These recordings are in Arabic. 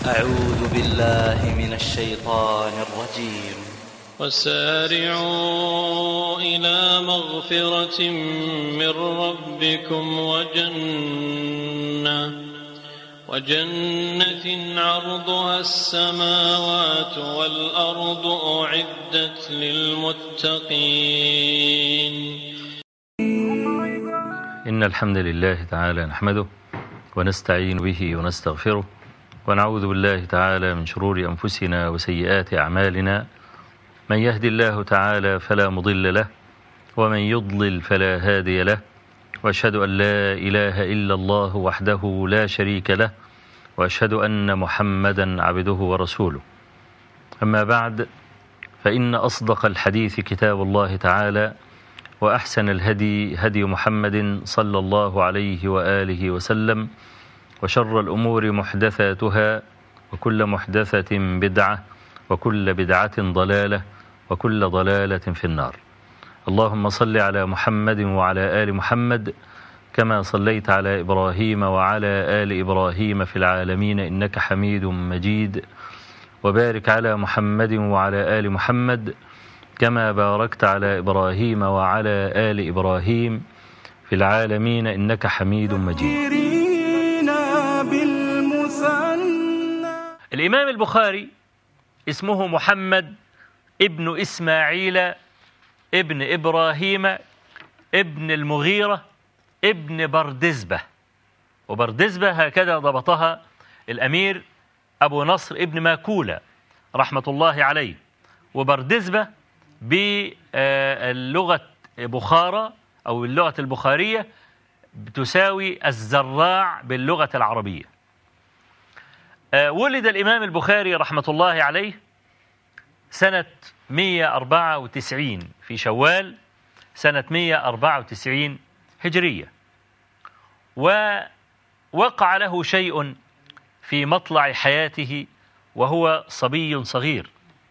أعوذ بالله من الشيطان الرجيم. وسارعوا إلى مغفرة من ربكم وجنة عرضها السماوات والأرض أعدت للمتقين. إن الحمد لله تعالى نحمده ونستعين به ونستغفره ونعوذ بالله تعالى من شرور أنفسنا وسيئات أعمالنا. من يهدي الله تعالى فلا مضل له ومن يضلل فلا هادي له، وأشهد أن لا إله إلا الله وحده لا شريك له، وأشهد أن محمدا عبده ورسوله. أما بعد، فإن أصدق الحديث كتاب الله تعالى، وأحسن الهدي هدي محمد صلى الله عليه وآله وسلم، وشر الأمور محدثاتها، وكل محدثة بدعة، وكل بدعة ضلالة، وكل ضلالة في النار. اللهم صل على محمد وعلى آل محمد كما صليت على إبراهيم وعلى آل إبراهيم في العالمين إنك حميد مجيد، وبارك على محمد وعلى آل محمد كما باركت على إبراهيم وعلى آل إبراهيم في العالمين إنك حميد مجيد. الإمام البخاري اسمه محمد ابن إسماعيل ابن إبراهيم ابن المغيرة ابن بردزبة، وبردزبة هكذا ضبطها الأمير أبو نصر ابن ماكولة رحمة الله عليه. وبردزبة باللغة بخارى أو اللغة البخارية تساوي الزراع باللغة العربية. ولد الإمام البخاري رحمة الله عليه سنة 194 في شوال سنة 194 هجرية، ووقع له شيء في مطلع حياته وهو صبي صغير،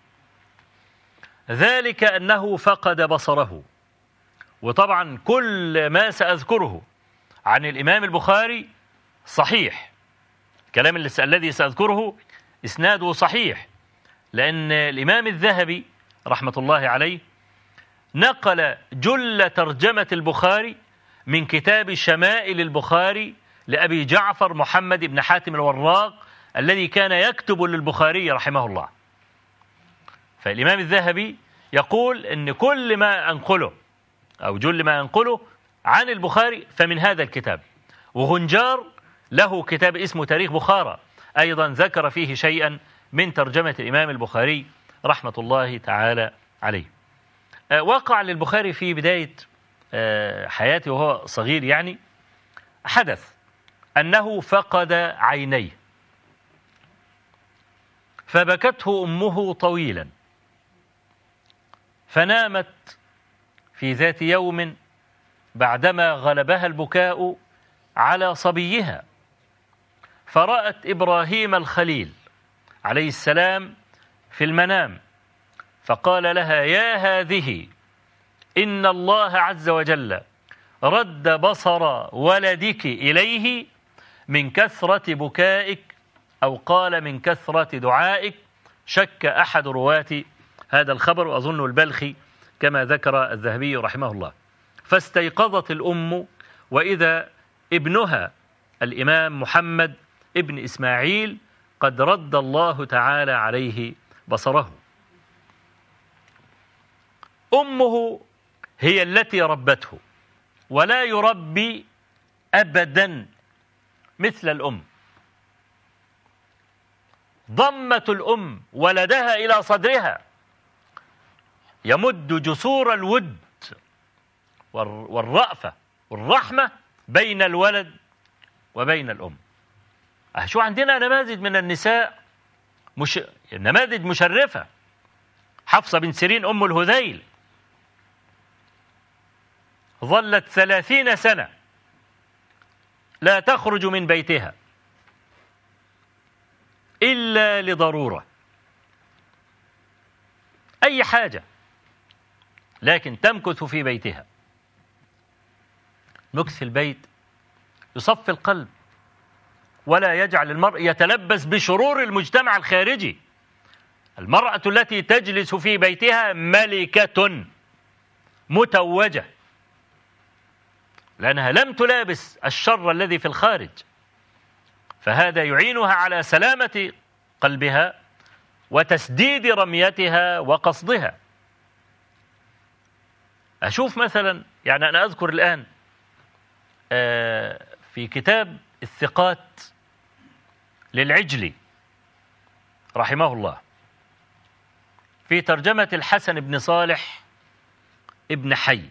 ذلك أنه فقد بصره. وطبعا كل ما سأذكره عن الإمام البخاري صحيح، الكلام الذي سأذكره إسناده صحيح، لأن الإمام الذهبي رحمة الله عليه نقل جل ترجمة البخاري من كتاب شمائل البخاري لأبي جعفر محمد بن حاتم الوراق الذي كان يكتب للبخاري رحمه الله. فالإمام الذهبي يقول أن كل ما أنقله أو جل ما أنقله عن البخاري فمن هذا الكتاب. وغنجار له كتاب اسمه تاريخ بخارى أيضا ذكر فيه شيئا من ترجمة الإمام البخاري رحمة الله تعالى عليه. وقع للبخاري في بداية حياته وهو صغير يعني حدث أنه فقد عينيه، فبكته أمه طويلا، فنامت في ذات يوم بعدما غلبها البكاء على صبيها، فرأت إبراهيم الخليل عليه السلام في المنام، فقال لها: يا هذه، إن الله عز وجل رد بصر ولدك إليه من كثرة بكائك، أو قال من كثرة دعائك. شك أحد رواة هذا الخبر وأظن البلخي كما ذكر الذهبي رحمه الله. فاستيقظت الأم وإذا ابنها الإمام محمد ابن إسماعيل قد رد الله تعالى عليه بصره. أمه هي التي ربته، ولا يربي أبدا مثل الأم. ضمت الأم ولدها إلى صدرها، يمد جسور الود والرأفة والرحمة بين الولد وبين الأم. شو عندنا نماذج من النساء نماذج مشرفة. حفصة بن سيرين أم الهذيل ظلت 30 سنة لا تخرج من بيتها إلا لضرورة، أي حاجة، لكن تمكث في بيتها. مكث البيت يصفي القلب، ولا يجعل المرء يتلبس بشرور المجتمع الخارجي. المرأة التي تجلس في بيتها ملكة متوجة، لأنها لم تلابس الشر الذي في الخارج، فهذا يعينها على سلامة قلبها وتسديد رميتها وقصدها. أشوف مثلا، يعني أنا أذكر الآن في كتاب الثقات للعجلي رحمه الله، في ترجمة الحسن بن صالح ابن حي،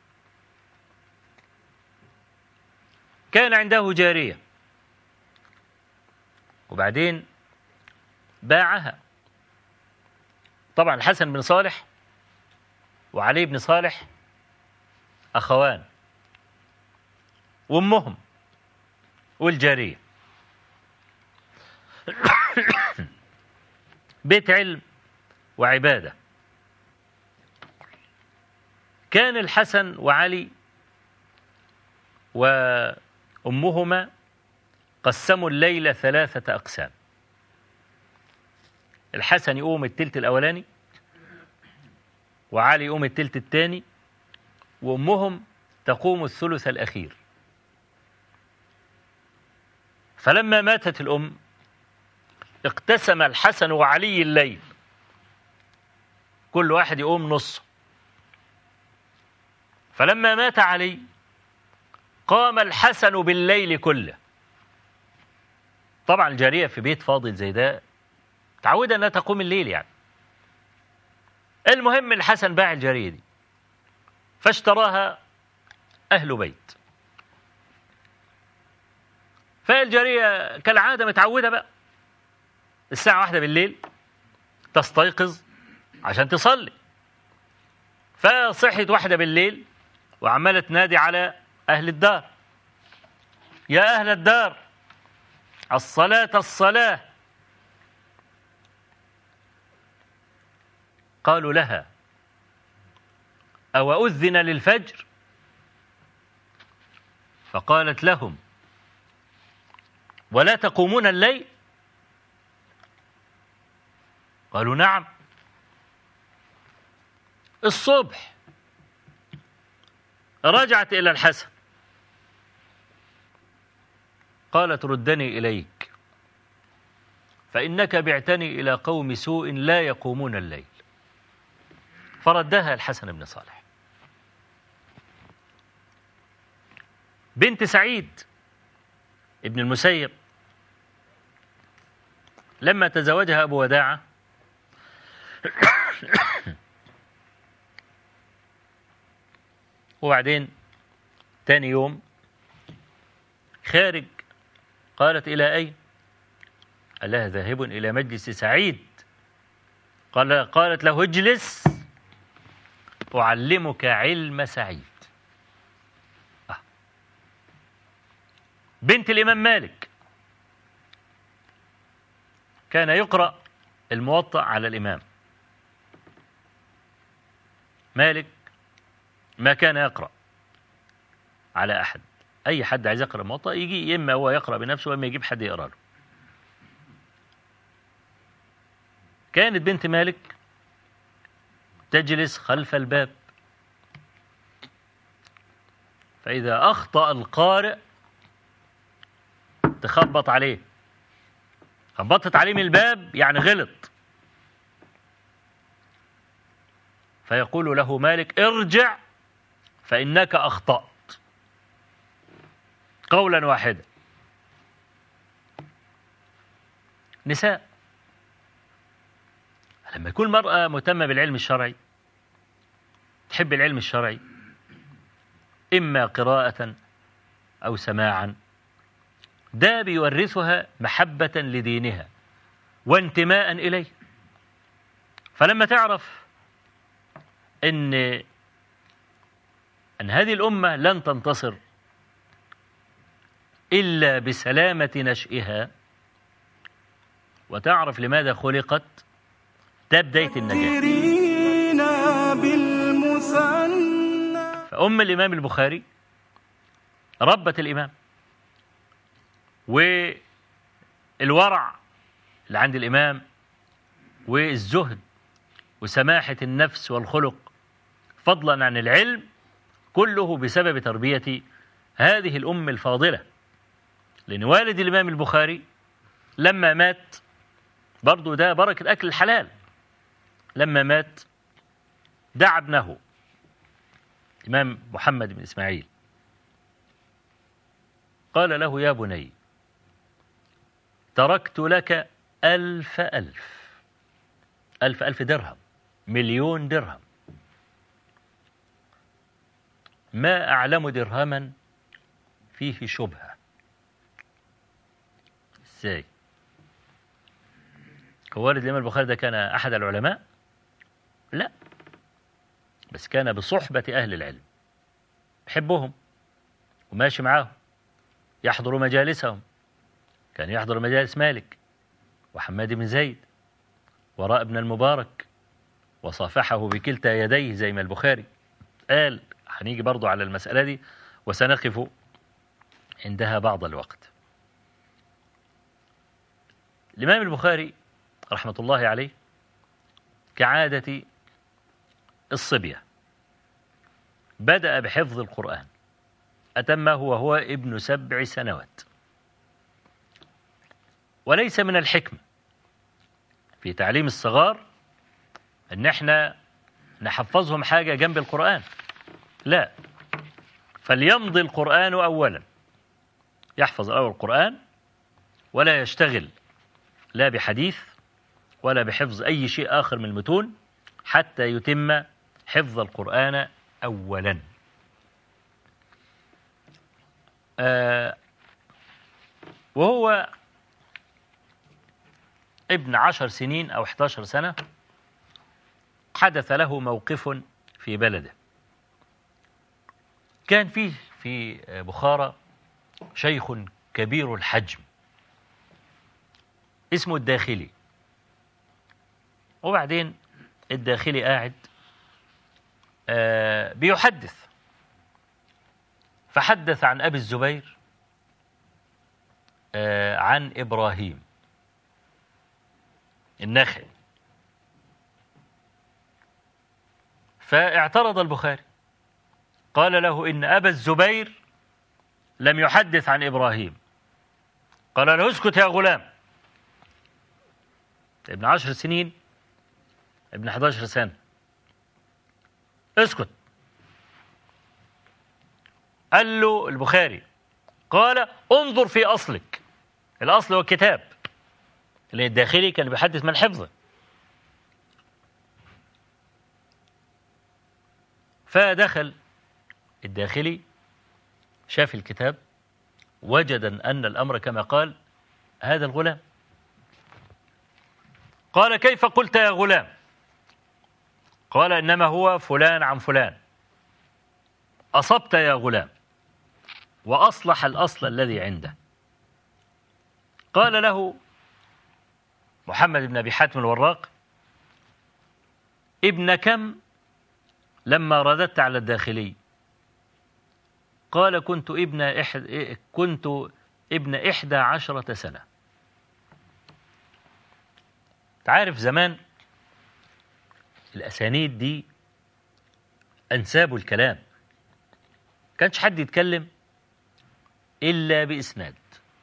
كان عنده جارية وبعدين باعها. طبعا الحسن بن صالح وعلي بن صالح أخوان، وأمهم والجارية بيت علم وعبادة. كان الحسن وعلي وأمهما قسموا الليل 3 أقسام. الحسن يقوم التلت الأولاني، وعلي يقوم التلت الثاني، وأمهم تقوم الثلث الأخير. فلما ماتت الأم اقتسم الحسن وعلي الليل، كل واحد يقوم نص. فلما مات علي قام الحسن بالليل كله. طبعا الجارية في بيت فاضي زي ده تعودة أنها تقوم الليل يعني. المهم الحسن باع الجارية دي فاشتراها أهل بيت. فالجارية كالعادة متعودة بقى الساعة 1 بالليل تستيقظ عشان تصلي، فصحت 1 بالليل وعمالة تنادي على أهل الدار: يا أهل الدار الصلاة الصلاة. قالوا لها: أو أذن للفجر؟ فقالت لهم: ولا تقومون الليل؟ قالوا: نعم. الصبح رجعت إلى الحسن قالت: ردني إليك، فإنك بعتني إلى قوم سوء لا يقومون الليل. فردها الحسن بن صالح. بنت سعيد ابن المسيب لما تزوجها أبو وداعة وبعدين تاني يوم خارج، قالت: إلى أين؟ قال لها: ذاهب إلى مجلس سعيد. قالت له: اجلس أعلمك علم سعيد. بنت الإمام مالك كان يقرأ الموطأ على الإمام مالك، ما كان يقرأ على أحد. أي حد عايز يقرأ الموطأ يجي، إما هو يقرأ بنفسه وإما يجيب حد يقرأ له. كانت بنت مالك تجلس خلف الباب، فإذا أخطأ القارئ تخبط عليه. خبطت عليه من الباب يعني غلط، فيقول له مالك: ارجع فإنك أخطأت، قولا واحدا. نساء لما يكون المرأة مهتمة بالعلم الشرعي، تحب العلم الشرعي، إما قراءة أو سماعا، ده بيورثها محبة لدينها وانتماء إليه. فلما تعرف أن هذه الأمة لن تنتصر إلا بسلامة نشئها، وتعرف لماذا خلقت، ده بداية النجاة. فأم الإمام البخاري ربت الإمام الورع اللي عند الإمام والزهد وسماحة النفس والخلق فضلا عن العلم، كله بسبب تربية هذه الأم الفاضلة. لأن والد الإمام البخاري لما مات، برضو ده بركة أكل الحلال، لما مات دعا ابنه الإمام محمد بن إسماعيل، قال له: يا بني، تركت لك 1000 درهم، 1,000,000 درهم، ما أعلم درهما فيه شبهة. ازاي؟ هو والد الإمام البخاري ده كان أحد العلماء؟ لا، بس كان بصحبة أهل العلم، يحبهم وماشي معاهم، يحضر مجالسهم، كان يحضر مجالس مالك وحماد بن زيد وراء ابن المبارك، وصافحه بكلتا يديه زي ما البخاري قال. هنيجي برضو على المسألة دي وسنقف عندها بعض الوقت. الإمام البخاري رحمة الله عليه كعادة الصبية بدأ بحفظ القرآن، أتمه وهو ابن 7 سنوات. وليس من الحكمة في تعليم الصغار أن احنا نحفظهم حاجة جنب القرآن، لا، فليمضي القرآن أولا، يحفظ الأول القرآن ولا يشتغل لا بحديث ولا بحفظ أي شيء آخر من المتون حتى يتم حفظ القرآن أولا. وهو ابن 10 سنين أو 11 سنة حدث له موقف في بلده. كان فيه في بخارى شيخ كبير الحجم اسمه الداخلي، وبعدين الداخلي قاعد بيحدث، فحدث عن أبي الزبير عن إبراهيم النخعي، فاعترض البخاري، قال له: إن أبا الزبير لم يحدث عن إبراهيم. قال له: اسكت يا غلام، ابن 10 سنين، ابن 11 سنة، اسكت. قال له البخاري، قال: انظر في أصلك، الأصل هو الكتاب، لأن الداخلي كان بيحدث من حفظه. فدخل الداخلي، شاف الكتاب، وجد أن الأمر كما قال هذا الغلام. قال: كيف قلت يا غلام؟ قال: إنما هو فلان عن فلان. أصبت يا غلام، وأصلح الأصل الذي عنده. قال له محمد بن أبي حاتم الوراق: ابن كم لما رددت على الداخلي؟ قال: كنت ابن 11 سنة. تعرف زمان الأسانيد دي أنساب الكلام، كانش حد يتكلم إلا بإسناد.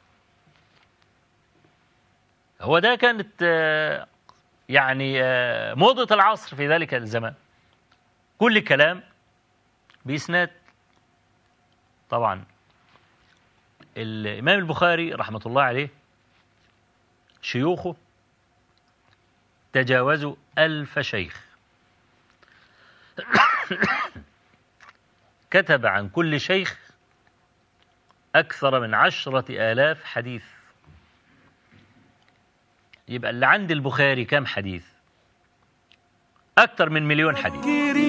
هو ده كانت يعني موضة العصر في ذلك الزمان، كل كلام بإسناد. طبعا الإمام البخاري رحمة الله عليه شيوخه تجاوزوا 1000 شيخ، كتب عن كل شيخ أكثر من 10,000 حديث. يبقى اللي عند البخاري كم حديث؟ أكثر من 1,000,000 حديث.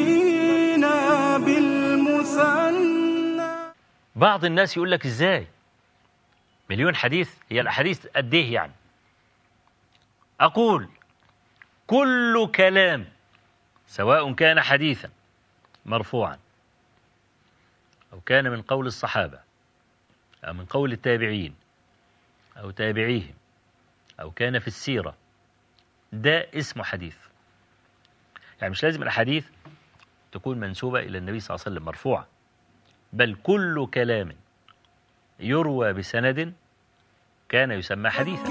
بعض الناس يقول لك إزاي 1,000,000 حديث؟ هي الأحاديث قد إيه يعني؟ أقول: كل كلام سواء كان حديثا مرفوعا أو كان من قول الصحابة أو من قول التابعين أو تابعيهم أو كان في السيرة، ده اسمه حديث. يعني مش لازم الأحاديث تكون منسوبة إلى النبي صلى الله عليه وسلم مرفوعة، بل كل كلام يروى بسند كان يسمى حديثا.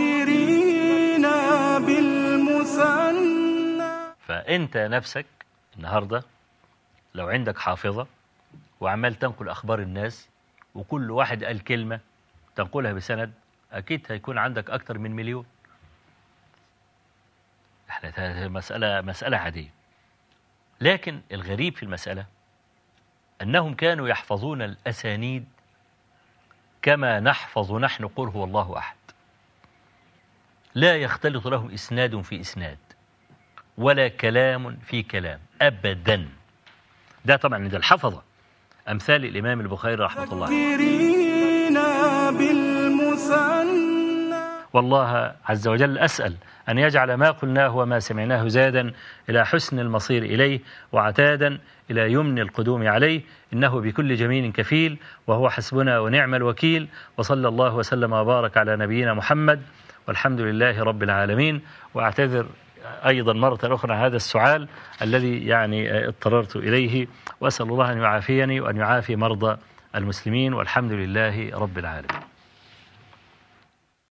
فأنت نفسك النهاردة لو عندك حافظة وعمال تنقل أخبار الناس، وكل واحد قال كلمة تنقلها بسند، أكيد هيكون عندك أكتر من 1,000,000. احنا مسألة عادية. لكن الغريب في المسألة أنهم كانوا يحفظون الأسانيد كما نحفظ نحن قل هو الله أحد، لا يختلط لهم إسناد في إسناد ولا كلام في كلام أبدا. ده طبعا ده الحفظة أمثال الإمام البخاري رحمة الله عليه. والله عز وجل أسأل أن يجعل ما قلناه وما سمعناه زادا إلى حسن المصير إليه، وعتادا إلى يمن القدوم عليه، إنه بكل جميل كفيل، وهو حسبنا ونعم الوكيل. وصلى الله وسلم وبارك على نبينا محمد، والحمد لله رب العالمين. وأعتذر أيضا مرة أخرى هذا السؤال الذي يعني اضطررت إليه، وأسأل الله أن يعافيني وأن يعافي مرضى المسلمين، والحمد لله رب العالمين.